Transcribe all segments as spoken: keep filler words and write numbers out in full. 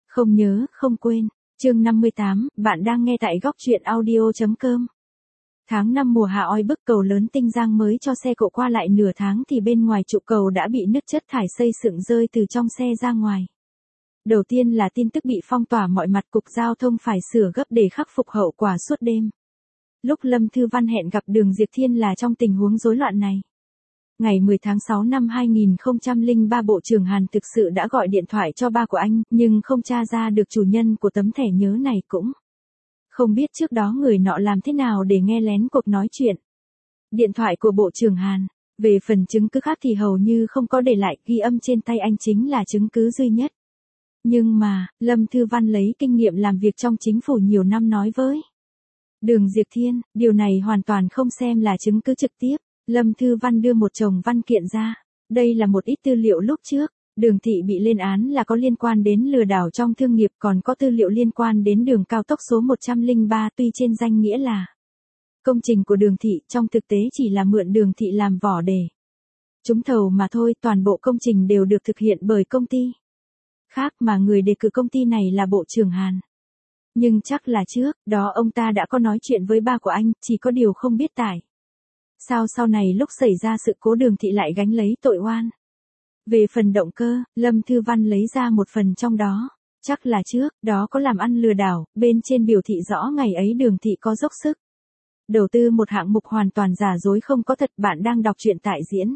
Không nhớ, không quên. Chương năm mươi tám, bạn đang nghe tại góc truyện audio chấm com. Tháng năm mùa hạ oi bức, cầu lớn Tinh Giang mới cho xe cộ qua lại nửa tháng thì bên ngoài trụ cầu đã bị nứt, chất thải xây dựng rơi từ trong xe ra ngoài. Đầu tiên là tin tức bị phong tỏa mọi mặt, cục giao thông phải sửa gấp để khắc phục hậu quả suốt đêm. Lúc Lâm Thư Văn hẹn gặp Đường Diệp Thiên là trong tình huống rối loạn này. Ngày mười tháng sáu năm hai nghìn không trăm lẻ ba, Bộ trưởng Hàn thực sự đã gọi điện thoại cho ba của anh, nhưng không tra ra được chủ nhân của tấm thẻ nhớ này, cũng không biết trước đó người nọ làm thế nào để nghe lén cuộc nói chuyện điện thoại của Bộ trưởng Hàn. Về phần chứng cứ khác thì hầu như không có để lại, ghi âm trên tay anh chính là chứng cứ duy nhất. Nhưng mà, Lâm Thư Văn lấy kinh nghiệm làm việc trong chính phủ nhiều năm nói với Đường Diệp Thiên, điều này hoàn toàn không xem là chứng cứ trực tiếp. Lâm Thư Văn đưa một chồng văn kiện ra. Đây là một ít tư liệu lúc trước, Đường Thị bị lên án là có liên quan đến lừa đảo trong thương nghiệp, còn có tư liệu liên quan đến đường cao tốc số một trăm lẻ ba, tuy trên danh nghĩa là công trình của Đường Thị, trong thực tế chỉ là mượn Đường Thị làm vỏ để trúng thầu mà thôi, toàn bộ công trình đều được thực hiện bởi công ty khác mà người đề cử công ty này là Bộ trưởng Hàn. Nhưng chắc là trước đó ông ta đã có nói chuyện với ba của anh, chỉ có điều không biết tại sao sau này lúc xảy ra sự cố Đường Thị lại gánh lấy tội oan. Về phần động cơ, Lâm Thư Văn lấy ra một phần trong đó. Chắc là trước đó có làm ăn lừa đảo, bên trên biểu thị rõ ngày ấy Đường Thị có dốc sức đầu tư một hạng mục hoàn toàn giả dối không có thật. Bạn đang đọc truyện tại diễn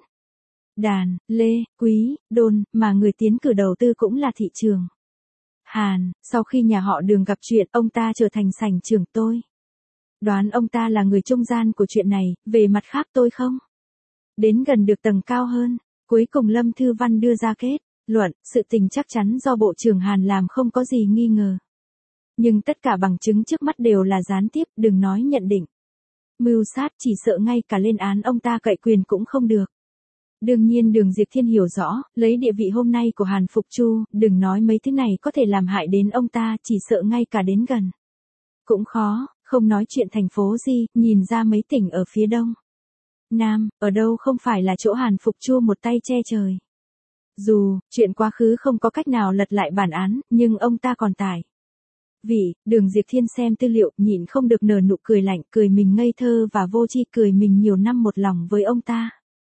đàn Lê Quý Đôn, mà người tiến cử đầu tư cũng là thị trường Hàn. Sau khi nhà họ Đường gặp chuyện, ông ta trở thành sảnh trưởng. Tôi đoán ông ta là người trung gian của chuyện này. Về mặt khác tôi không đến gần được tầng cao hơn. Cuối cùng Lâm Thư Văn đưa ra kết luận, sự tình chắc chắn do Bộ trưởng Hàn làm, không có gì nghi ngờ. Nhưng tất cả bằng chứng trước mắt đều là gián tiếp, đừng nói nhận định mưu sát, chỉ sợ ngay cả lên án ông ta cậy quyền cũng không được. Đương nhiên Đường Diệp Thiên hiểu rõ, lấy địa vị hôm nay của Hàn Phục Chu, đừng nói mấy thứ này có thể làm hại đến ông ta, chỉ sợ ngay cả đến gần cũng khó. Không nói chuyện thành phố gì, nhìn ra mấy tỉnh ở phía đông Nam, ở đâu không phải là chỗ Hàn Phục Chu một tay che trời. Dù, chuyện quá khứ không có cách nào lật lại bản án, nhưng ông ta còn tài vị. Đường Diệp Thiên xem tư liệu, nhịn không được nở nụ cười lạnh, cười mình ngây thơ và vô tri, cười mình nhiều năm một lòng với ông ta.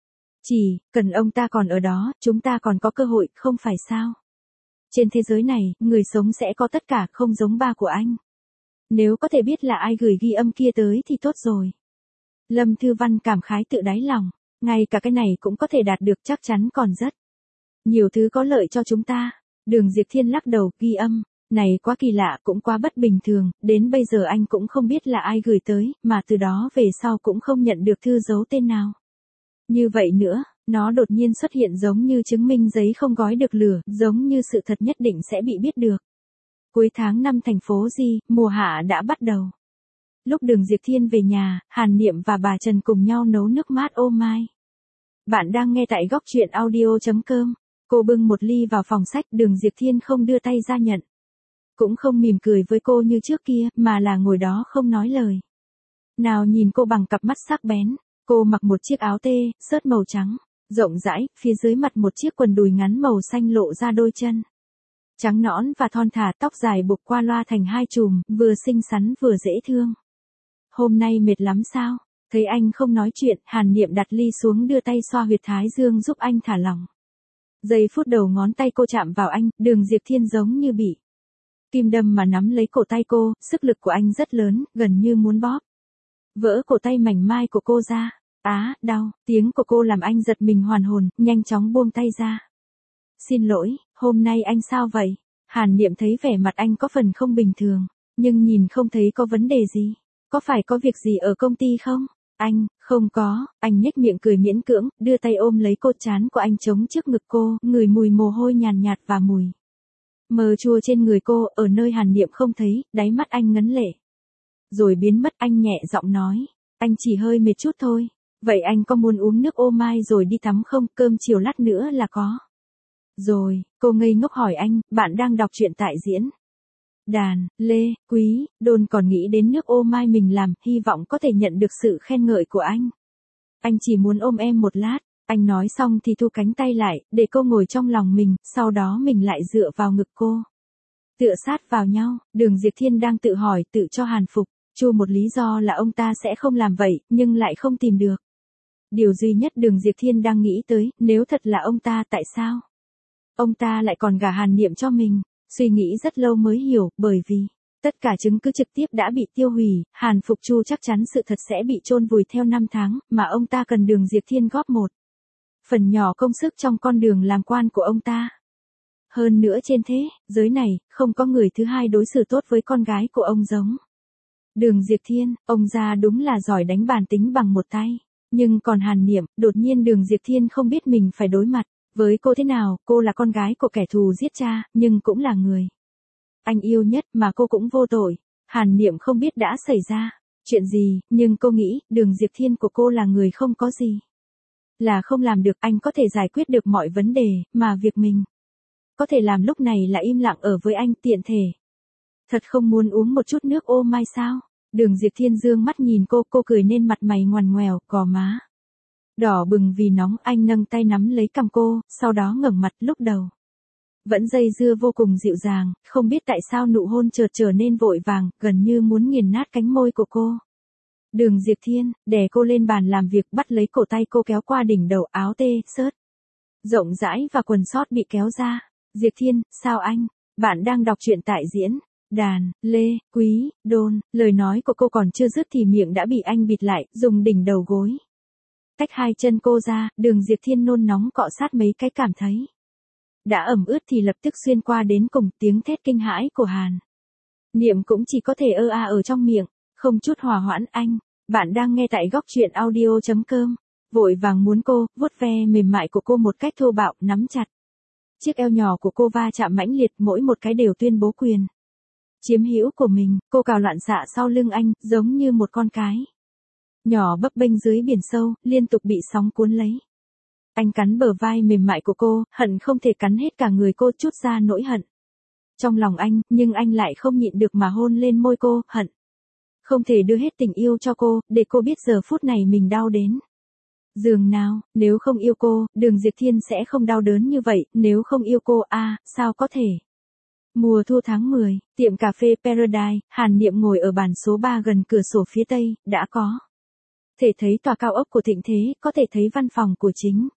Chỉ cần ông ta còn ở đó, chúng ta còn có cơ hội, không phải sao? Trên thế giới này, người sống sẽ có tất cả, không giống ba của anh. Nếu có thể biết là ai gửi ghi âm kia tới thì tốt rồi. Lâm Thư Văn cảm khái tự đáy lòng, ngay cả cái này cũng có thể đạt được, chắc chắn còn rất nhiều thứ có lợi cho chúng ta. Đường Diệp Thiên lắc đầu, ghi âm này quá kỳ lạ, cũng quá bất bình thường, đến bây giờ anh cũng không biết là ai gửi tới, mà từ đó về sau cũng không nhận được thư giấu tên nào. Như vậy nữa, nó đột nhiên xuất hiện giống như chứng minh giấy không gói được lửa, giống như sự thật nhất định sẽ bị biết được. Cuối tháng năm thành phố Di, mùa hạ đã bắt đầu. Lúc Đường Diệp Thiên về nhà, Hàn Niệm và bà Trần cùng nhau nấu nước mát ô mai. Bạn đang nghe tại góc truyện audio chấm com. Cô bưng một ly vào phòng sách, Đường Diệp Thiên không đưa tay ra nhận. Cũng không mỉm cười với cô như trước kia, mà là ngồi đó không nói lời nào, nhìn cô bằng cặp mắt sắc bén. Cô mặc một chiếc áo tê, xớt màu trắng, rộng rãi, phía dưới mặt một chiếc quần đùi ngắn màu xanh lộ ra đôi chân trắng nõn và thon thả, tóc dài buộc qua loa thành hai chùm, vừa xinh xắn vừa dễ thương. Hôm nay mệt lắm sao? Thấy anh không nói chuyện, Hàn Niệm đặt ly xuống, đưa tay xoa huyệt thái dương giúp anh thả lỏng. Giây phút đầu ngón tay cô chạm vào anh, Đường Diệp Thiên giống như bị kim đâm mà nắm lấy cổ tay cô, sức lực của anh rất lớn, gần như muốn bóp vỡ cổ tay mảnh mai của cô ra. Á, đau, tiếng của cô làm anh giật mình hoàn hồn, nhanh chóng buông tay ra. Xin lỗi, hôm nay anh sao vậy? Hàn Niệm thấy vẻ mặt anh có phần không bình thường, nhưng nhìn không thấy có vấn đề gì. Có phải có việc gì ở công ty không? Anh, không có, anh nhếch miệng cười miễn cưỡng, đưa tay ôm lấy cô, trán của anh chống trước ngực cô, ngửi mùi mồ hôi nhàn nhạt và mùi mờ chua trên người cô, ở nơi Hàn Niệm không thấy, đáy mắt anh ngấn lệ. Rồi biến mất. Anh nhẹ giọng nói, anh chỉ hơi mệt chút thôi. Vậy anh có muốn uống nước ô mai rồi đi tắm không? Cơm chiều lát nữa là có. Rồi, cô ngây ngốc hỏi anh, bạn đang đọc truyện tại diễn đàn Lê Quý Đôn, còn nghĩ đến nước ô mai mình làm, hy vọng có thể nhận được sự khen ngợi của anh. Anh chỉ muốn ôm em một lát. Anh nói xong thì thu cánh tay lại, để cô ngồi trong lòng mình, sau đó mình lại dựa vào ngực cô. Tựa sát vào nhau, Đường Diệp Thiên đang tự hỏi tự cho hàn phục, chu một lý do là ông ta sẽ không làm vậy, nhưng lại không tìm được. Điều duy nhất Đường Diệp Thiên đang nghĩ tới, nếu thật là ông ta tại sao? Ông ta lại còn gả Hàn Niệm cho mình, suy nghĩ rất lâu mới hiểu, bởi vì tất cả chứng cứ trực tiếp đã bị tiêu hủy, Hàn Phục Chu chắc chắn sự thật sẽ bị chôn vùi theo năm tháng, mà ông ta cần Đường Diệp Thiên góp một phần nhỏ công sức trong con đường làm quan của ông ta. Hơn nữa trên thế giới này, không có người thứ hai đối xử tốt với con gái của ông giống Đường Diệp Thiên, ông già đúng là giỏi đánh bàn tính bằng một tay. Nhưng còn Hàn Niệm, đột nhiên Đường Diệp Thiên không biết mình phải đối mặt với cô thế nào, cô là con gái của kẻ thù giết cha, nhưng cũng là người anh yêu nhất mà cô cũng vô tội. Hàn Niệm không biết đã xảy ra chuyện gì, nhưng cô nghĩ, Đường Diệp Thiên của cô là người không có gì là không làm được, anh có thể giải quyết được mọi vấn đề, mà việc mình có thể làm lúc này là im lặng ở với anh, tiện thể. Thật không muốn uống một chút nước ô mai sao? Đường Diệp Thiên dương mắt nhìn cô, cô cười nên mặt mày ngoằn ngoèo, gò má đỏ bừng vì nóng, anh nâng tay nắm lấy cằm cô, sau đó ngẩng mặt, lúc đầu vẫn dây dưa vô cùng dịu dàng, không biết tại sao nụ hôn chợt trở nên vội vàng, gần như muốn nghiền nát cánh môi của cô. Đường Diệp Thiên đè cô lên bàn làm việc, bắt lấy cổ tay cô kéo qua đỉnh đầu, áo tê xớt rộng rãi và quần sót bị kéo ra. Diệp Thiên, sao anh? Bạn đang đọc truyện tại diễn đàn Lê Quý Đôn. Lời nói của cô còn chưa dứt thì miệng đã bị anh bịt lại, dùng đỉnh đầu gối tách hai chân cô ra. Đường Diệp Thiên nôn nóng cọ sát mấy cái, cảm thấy đã ẩm ướt thì lập tức xuyên qua đến cùng. Tiếng thét kinh hãi của Hàn Niệm cũng chỉ có thể ơ a ở trong miệng, không chút hòa hoãn. Anh, bạn đang nghe tại góc truyện audio chấm com. Vội vàng muốn cô vuốt ve mềm mại của cô một cách thô bạo, nắm chặt chiếc eo nhỏ của cô va chạm mãnh liệt, mỗi một cái đều tuyên bố quyền chiếm hữu của mình. Cô cào loạn xạ sau lưng anh, giống như một con cái nhỏ bấp bênh dưới biển sâu, liên tục bị sóng cuốn lấy. Anh cắn bờ vai mềm mại của cô, hận không thể cắn hết cả người cô, trút ra nỗi hận trong lòng anh, nhưng anh lại không nhịn được mà hôn lên môi cô, hận không thể đưa hết tình yêu cho cô, để cô biết giờ phút này mình đau đến giường nào. Nếu không yêu cô, Đường Diệp Thiên sẽ không đau đớn như vậy, nếu không yêu cô, a à, sao có thể. Mùa thu tháng mười, tiệm cà phê Paradise, Hàn Niệm ngồi ở bàn số ba gần cửa sổ phía tây, đã có thể thấy tòa cao ốc của Thịnh Thế, có thể thấy văn phòng của chính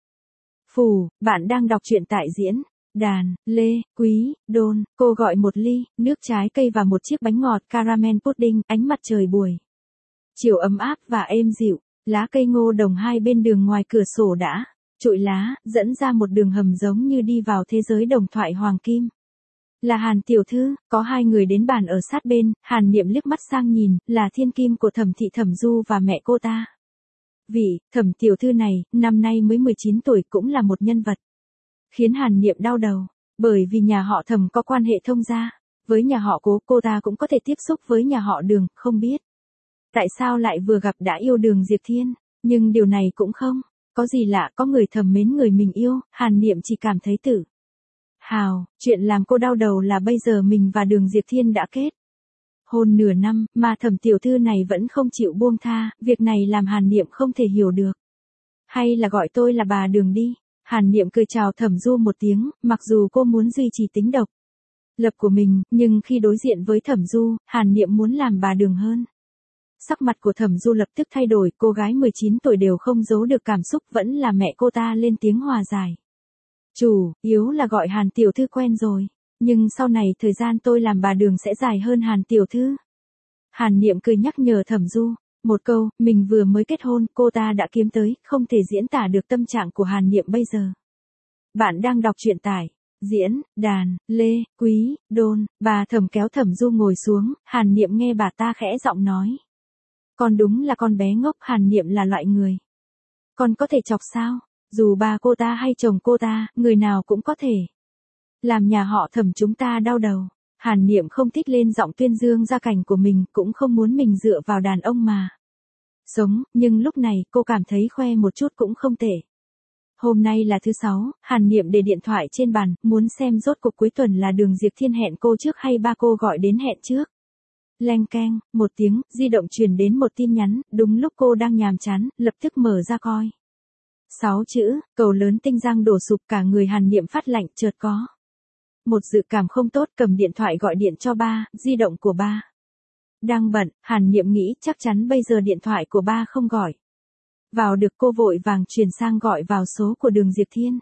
phủ. Bạn đang đọc truyện tại diễn đàn Lê Quý Đôn. Cô gọi một ly nước trái cây và một chiếc bánh ngọt caramel pudding. Ánh mặt trời buổi chiều ấm áp và êm dịu, lá cây ngô đồng hai bên đường ngoài cửa sổ đã trụi lá, dẫn ra một đường hầm giống như đi vào thế giới đồng thoại hoàng kim. Là Hàn tiểu thư, có hai người đến bàn ở sát bên. Hàn Niệm liếc mắt sang nhìn, là thiên kim của Thẩm thị Thẩm Du và mẹ cô ta. Vị Thẩm tiểu thư này, năm nay mới mười chín tuổi, cũng là một nhân vật khiến Hàn Niệm đau đầu, bởi vì nhà họ Thẩm có quan hệ thông gia với nhà họ Cố, cô ta cũng có thể tiếp xúc với nhà họ Đường, không biết tại sao lại vừa gặp đã yêu Đường Diệp Thiên, nhưng điều này cũng không có gì lạ, có người thầm mến người mình yêu. Hàn Niệm chỉ cảm thấy tự hào. Chuyện làm cô đau đầu là bây giờ mình và Đường Diệp Thiên đã kết hôn nửa năm, mà Thẩm tiểu thư này vẫn không chịu buông tha. Việc này làm Hàn Niệm không thể hiểu được. Hay là gọi tôi là bà Đường đi. Hàn Niệm cười chào Thẩm Du một tiếng, mặc dù cô muốn duy trì tính độc lập của mình, nhưng khi đối diện với Thẩm Du, Hàn Niệm muốn làm bà Đường hơn. Sắc mặt của Thẩm Du lập tức thay đổi, cô gái mười chín tuổi đều không giấu được cảm xúc, vẫn là mẹ cô ta lên tiếng hòa giải. Chủ yếu là gọi Hàn tiểu thư quen rồi, nhưng sau này thời gian tôi làm bà Đường sẽ dài hơn Hàn tiểu thư. Hàn Niệm cười nhắc nhở Thẩm Du một câu, mình vừa mới kết hôn, cô ta đã kiếm tới, không thể diễn tả được tâm trạng của Hàn Niệm bây giờ. Bạn đang đọc truyện tại diễn đàn Lê Quý Đôn. Bà Thẩm kéo Thẩm Du ngồi xuống, Hàn Niệm nghe bà ta khẽ giọng nói. Con đúng là con bé ngốc. Hàn Niệm là loại người con có thể chọc sao? Dù bà cô ta hay chồng cô ta, người nào cũng có thể làm nhà họ Thẩm chúng ta đau đầu. Hàn Niệm không thích lên giọng tuyên dương gia cảnh của mình, cũng không muốn mình dựa vào đàn ông mà sống, nhưng lúc này cô cảm thấy khoe một chút cũng không tệ. Hôm nay là thứ sáu, Hàn Niệm để điện thoại trên bàn, muốn xem rốt cuộc cuối tuần là Đường Diệp Thiên hẹn cô trước hay ba cô gọi đến hẹn trước. Leng keng, một tiếng, di động truyền đến một tin nhắn, đúng lúc cô đang nhàm chán, lập tức mở ra coi. Sáu chữ, cầu lớn Tinh Giang đổ sụp, cả người Hàn Niệm phát lạnh, chợt có một dự cảm không tốt cầm điện thoại gọi điện cho ba, di động của ba đang bận, Hàn Niệm nghĩ chắc chắn bây giờ điện thoại của ba không gọi. Vào được cô vội vàng chuyển sang gọi vào số của Đường Diệp Thiên.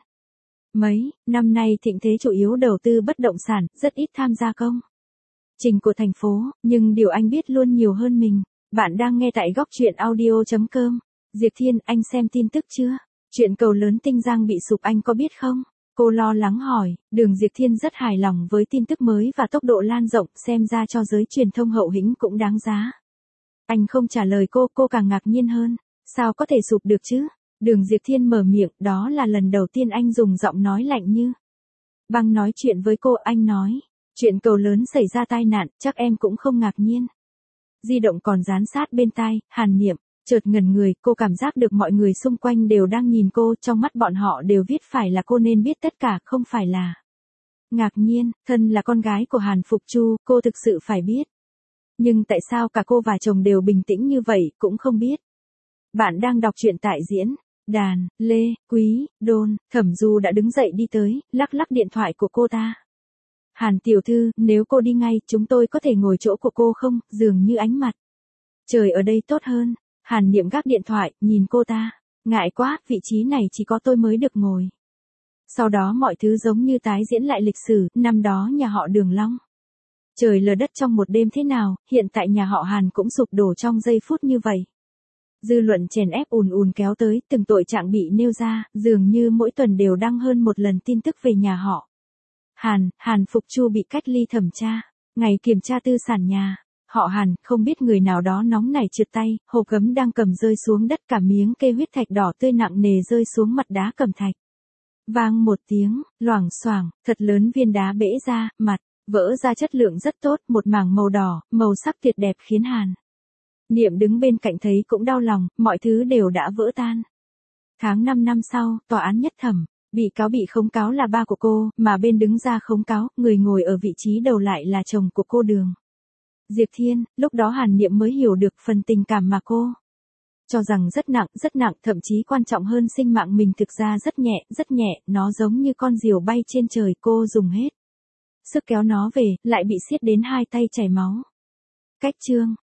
Mấy năm nay Thịnh Thế chủ yếu đầu tư bất động sản, rất ít tham gia công trình của thành phố, nhưng điều anh biết luôn nhiều hơn mình. Bạn đang nghe tại góc truyện audio chấm com. Diệp Thiên, anh xem tin tức chưa? Chuyện cầu lớn Tinh Giang bị sụp anh có biết không? Cô lo lắng hỏi. Đường Diệp Thiên rất hài lòng với tin tức mới và tốc độ lan rộng, xem ra cho giới truyền thông Hậu Hĩnh cũng đáng giá. Anh không trả lời cô, cô càng ngạc nhiên hơn. Sao có thể sụp được chứ? Đường Diệp Thiên mở miệng, đó là lần đầu tiên anh dùng giọng nói lạnh như băng nói chuyện với cô. Anh nói, chuyện cầu lớn xảy ra tai nạn, chắc em cũng không ngạc nhiên. Di động còn dán sát bên tai. Hàn Niệm chợt ngẩn người, cô cảm giác được mọi người xung quanh đều đang nhìn cô, trong mắt bọn họ đều viết phải là cô nên biết tất cả, không phải là ngạc nhiên. Thân là con gái của Hàn Phục Chu, cô thực sự phải biết. Nhưng tại sao cả cô và chồng đều bình tĩnh như vậy, cũng không biết. Bạn đang đọc truyện tại diễn đàn. Lê Quý Đôn. Thẩm Du đã đứng dậy đi tới, lắc lắc điện thoại của cô ta. Hàn tiểu thư, nếu cô đi ngay, chúng tôi có thể ngồi chỗ của cô không? Dường như ánh mặt trời ở đây tốt hơn. Hàn Niệm gác điện thoại, nhìn cô ta. Ngại quá, vị trí này chỉ có tôi mới được ngồi. Sau đó mọi thứ giống như tái diễn lại lịch sử, năm đó nhà họ Đường Long. Trời lở đất trong một đêm thế nào, hiện tại nhà họ Hàn cũng sụp đổ trong giây phút như vậy. Dư luận chèn ép ùn ùn kéo tới, từng tội trạng bị nêu ra, dường như mỗi tuần đều đăng hơn một lần tin tức về nhà họ. Hàn, Hàn Phục Chu bị cách ly thẩm tra. Ngày kiểm tra tư sản nhà họ Hàn, không biết người nào đó nóng nảy trượt tay, hộp gấm đang cầm rơi xuống đất, cả miếng kê huyết thạch đỏ tươi nặng nề rơi xuống mặt đá cẩm thạch. Vang một tiếng, loảng xoảng, thật lớn viên đá bể ra, mặt vỡ ra chất lượng rất tốt, một mảng màu đỏ, màu sắc tuyệt đẹp khiến Hàn Niệm đứng bên cạnh thấy cũng đau lòng, mọi thứ đều đã vỡ tan. Tháng năm năm sau, tòa án nhất thẩm, bị cáo bị khống cáo là ba của cô, mà bên đứng ra khống cáo, người ngồi ở vị trí đầu lại là chồng của cô Đường Diệp Thiên. Lúc đó Hàn Niệm mới hiểu được phần tình cảm mà cô cho rằng rất nặng, rất nặng, thậm chí quan trọng hơn sinh mạng mình thực ra rất nhẹ, rất nhẹ, nó giống như con diều bay trên trời, cô dùng hết sức kéo nó về, lại bị siết đến hai tay chảy máu. Cách chương